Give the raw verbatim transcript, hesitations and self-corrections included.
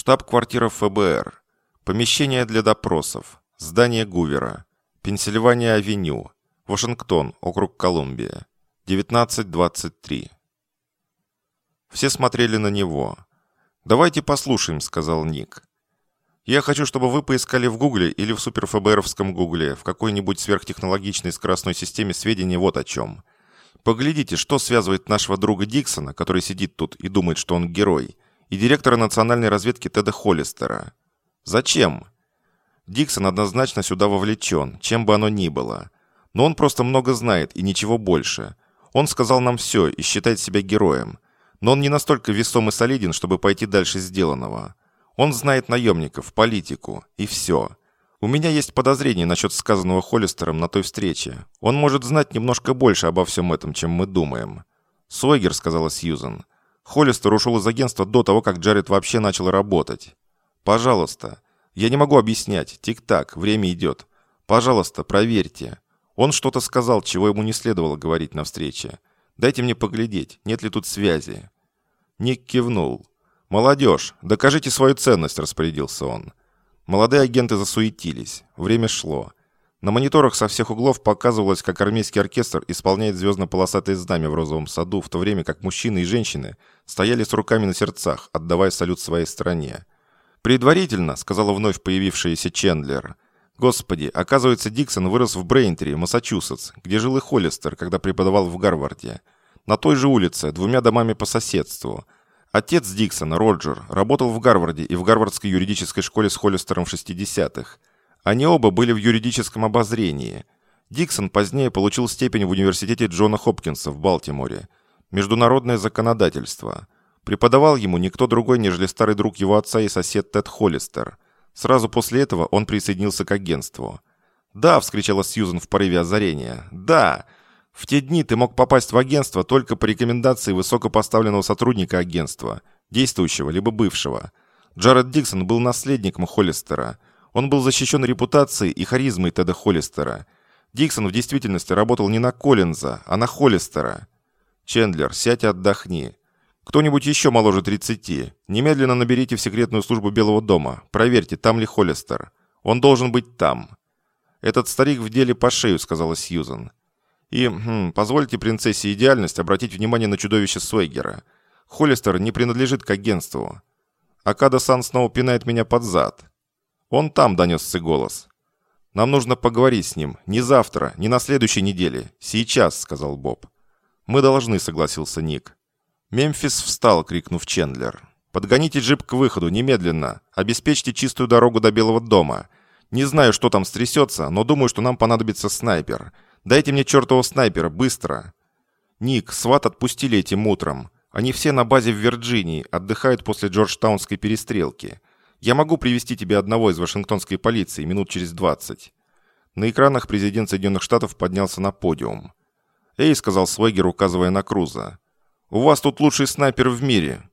Штаб-квартира ФБР. Помещение для допросов. Здание Гувера. Пенсильвания-авеню. Вашингтон, округ Колумбия. девятнадцать двадцать три. Все смотрели на него. «Давайте послушаем», — сказал Ник. «Я хочу, чтобы вы поискали в Гугле или в суперФБРовском Гугле, в какой-нибудь сверхтехнологичной скоростной системе сведений вот о чем. Поглядите, что связывает нашего друга Диксона, который сидит тут и думает, что он герой, и директора национальной разведки Теда Холлистера. Зачем? Диксон однозначно сюда вовлечен, чем бы оно ни было. Но он просто много знает и ничего больше. Он сказал нам все и считает себя героем. Но он не настолько весом и солиден, чтобы пойти дальше сделанного. Он знает наемников, политику и все. У меня есть подозрение насчет сказанного Холлистером на той встрече. Он может знать немножко больше обо всем этом, чем мы думаем». «Сойгер», — сказала Сьюзен. «Холлистер ушел из агентства до того, как Джаред вообще начал работать. Пожалуйста. Я не могу объяснять. Тик-так, время идет. Пожалуйста, проверьте. Он что-то сказал, чего ему не следовало говорить на встрече. Дайте мне поглядеть, нет ли тут связи». Ник кивнул. «Молодежь, докажите свою ценность», — распорядился он. Молодые агенты засуетились. Время шло. На мониторах со всех углов показывалось, как армейский оркестр исполняет звездно-полосатое знамя в розовом саду, в то время как мужчины и женщины стояли с руками на сердцах, отдавая салют своей стране. «Предварительно», — сказала вновь появившаяся Чендлер. «Господи, оказывается, Диксон вырос в Брейнтри, Массачусетс, где жил и Холлистер, когда преподавал в Гарварде. На той же улице, двумя домами по соседству. Отец Диксона, Роджер, работал в Гарварде и в Гарвардской юридической школе с Холлистером в шестидесятых. Они оба были в юридическом обозрении. Диксон позднее получил степень в университете Джона Хопкинса в Балтиморе. Международное законодательство. Преподавал ему никто другой, нежели старый друг его отца и сосед Тед Холлистер. Сразу после этого он присоединился к агентству. «Да!» — вскричала Сьюзен в порыве озарения. «Да! В те дни ты мог попасть в агентство только по рекомендации высокопоставленного сотрудника агентства, действующего либо бывшего. Джаред Диксон был наследником Холлистера. Он был защищен репутацией и харизмой Теда Холлистера. Диксон в действительности работал не на Коллинза, а на Холлистера. Чендлер, сядь и отдохни. Кто-нибудь еще моложе тридцати, немедленно наберите в секретную службу Белого дома. Проверьте, там ли Холлистер. Он должен быть там». «Этот старик в деле по шею», — сказала Сьюзен. «И хм, позвольте принцессе Идеальность обратить внимание на чудовище Сойгера. Холлистер не принадлежит к агентству. Акада-сан снова пинает меня под зад». «Он там», — донесся голос. «Нам нужно поговорить с ним. Не завтра, не на следующей неделе. Сейчас», — сказал Боб. «Мы должны», — согласился Ник. Мемфис встал, крикнув Чендлер. «Подгоните джип к выходу, немедленно. Обеспечьте чистую дорогу до Белого дома. Не знаю, что там стрясется, но думаю, что нам понадобится снайпер. Дайте мне чертового снайпера, быстро!» «Ник, сват отпустили этим утром. Они все на базе в Вирджинии, отдыхают после Джорджтаунской перестрелки. Я могу привести тебе одного из вашингтонской полиции минут через двадцать». На экранах президент Соединенных Штатов поднялся на подиум. «Эй», — сказал Свегер, указывая на Круза. «У вас тут лучший снайпер в мире.